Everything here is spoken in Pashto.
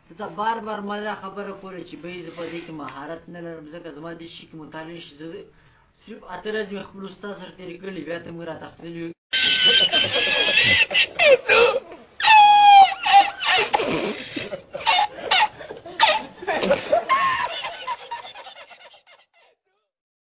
ته بار بار ما دا خبره کوله چې به زه په دې کې مهارت نه لرم ځکه زما دې شي کې مطالعه شي زه صرف اته ورځې مې خپل استاد سره تېرې کړلې بیا ته موږ راته ختلي